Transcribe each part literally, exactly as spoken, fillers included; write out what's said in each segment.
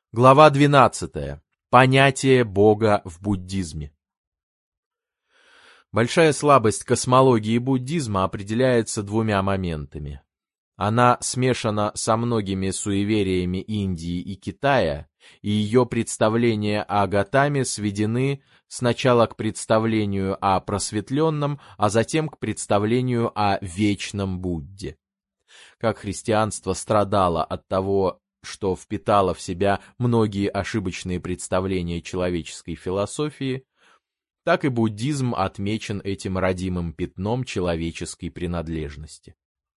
Глава двенадцатая. Понятие Бога в буддизме. Большая слабость космологии буддизма определяется двумя моментами. Она смешана со многими суевериями Индии и Китая, и ее представления о Готаме сведены сначала к представлению о просветленном, а затем к представлению о вечном Будде. Как христианство страдало от того, что впитало в себя многие ошибочные представления человеческой философии, так и буддизм отмечен этим родимым пятном человеческой принадлежности.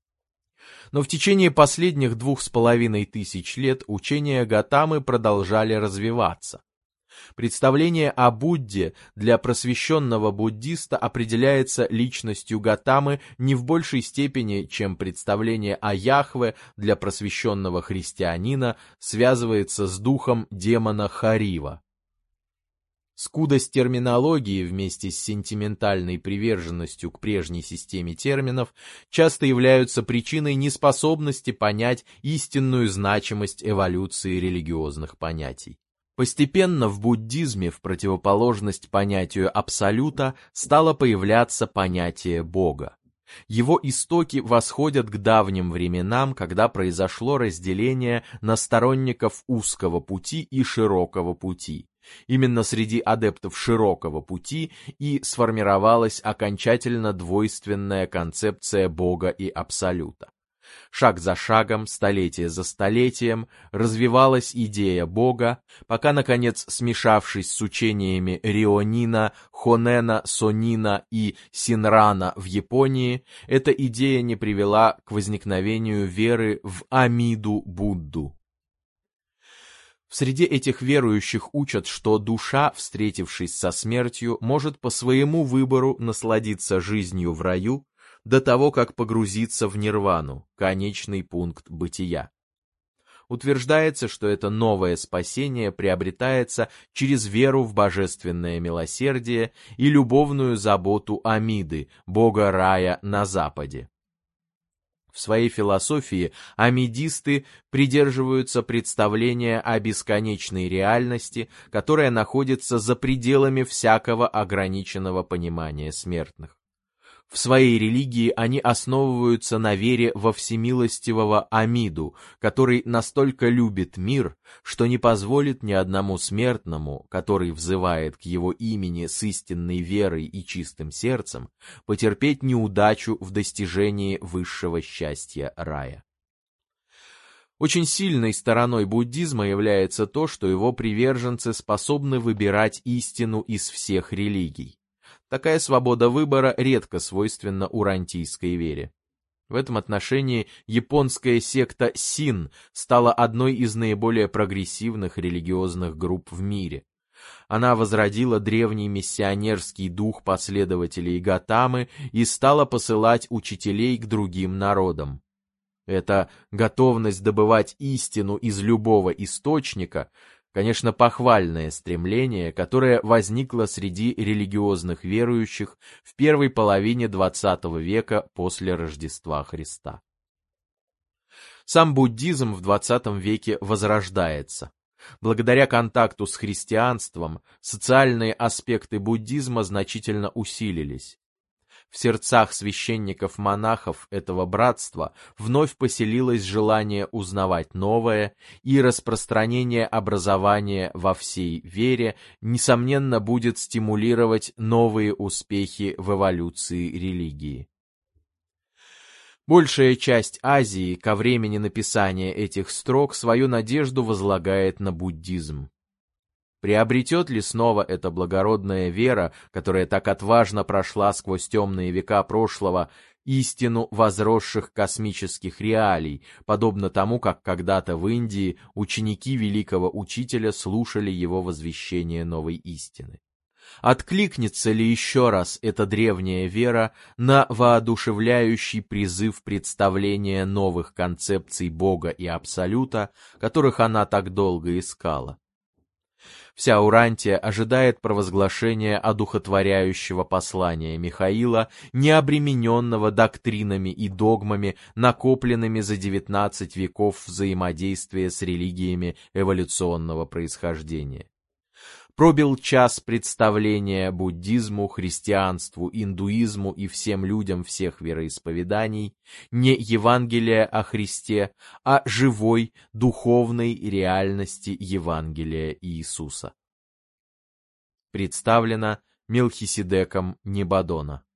Но в течение последних двух с половиной тысяч лет учения Готамы продолжали развиваться. Представление о Будде для просвещенного буддиста определяется личностью Готамы не в большей степени, чем представление о Яхве для просвещенного христианина связывается с духом демона Харива. Скудость терминологии вместе с сентиментальной приверженностью к прежней системе терминов часто являются причиной неспособности понять истинную значимость эволюции религиозных понятий. Постепенно в буддизме, в противоположность понятию абсолюта, стало появляться понятие Бога. Его истоки восходят к давним временам, когда произошло разделение на сторонников узкого пути и широкого пути. Именно среди адептов широкого пути и сформировалась окончательно двойственная концепция Бога и Абсолюта. Шаг за шагом, столетие за столетием развивалась идея Бога, пока, наконец, смешавшись с учениями Рионина, Хонена, Сонина и Синрана в Японии, эта идея не привела к возникновению веры в Амиду Будду. В среде этих верующих учат, что душа, встретившись со смертью, может по своему выбору насладиться жизнью в раю до того, как погрузиться в нирвану, конечный пункт бытия. Утверждается, что это новое спасение приобретается через веру в божественное милосердие и любовную заботу Амиды, бога рая на Западе. В своей философии амидисты придерживаются представления о бесконечной реальности, которая находится за пределами всякого ограниченного понимания смертных. В своей религии они основываются на вере во всемилостивого Амиду, который настолько любит мир, что не позволит ни одному смертному, который взывает к его имени с истинной верой и чистым сердцем, потерпеть неудачу в достижении высшего счастья рая. Очень сильной стороной буддизма является то, что его приверженцы способны выбирать истину из всех религий. Такая свобода выбора редко свойственна урантийской вере. В этом отношении японская секта Син стала одной из наиболее прогрессивных религиозных групп в мире. Она возродила древний миссионерский дух последователей Готамы и стала посылать учителей к другим народам. Эта готовность добывать истину из любого источника – конечно, похвальное стремление, которое возникло среди религиозных верующих в первой половине двадцатого века после Рождества Христа. Сам буддизм в двадцатом веке возрождается. Благодаря контакту с христианством социальные аспекты буддизма значительно усилились. В сердцах священников-монахов этого братства вновь поселилось желание узнавать новое, и распространение образования во всей вере, несомненно, будет стимулировать новые успехи в эволюции религии. Большая часть Азии ко времени написания этих строк свою надежду возлагает на буддизм. Приобретет ли снова эта благородная вера, которая так отважно прошла сквозь темные века прошлого, истину возросших космических реалий, подобно тому, как когда-то в Индии ученики великого учителя слушали его возвещение новой истины? Откликнется ли еще раз эта древняя вера на воодушевляющий призыв представления новых концепций Бога и Абсолюта, которых она так долго искала? Вся Урантия ожидает провозглашения одухотворяющего послания Михаила, не обремененного доктринами и догмами, накопленными за девятнадцать веков взаимодействия с религиями эволюционного происхождения. Пробил час представления буддизму, христианству, индуизму и всем людям всех вероисповеданий, не Евангелия о Христе, а живой, духовной реальности Евангелия Иисуса. Представлено Мелхиседеком Небадона.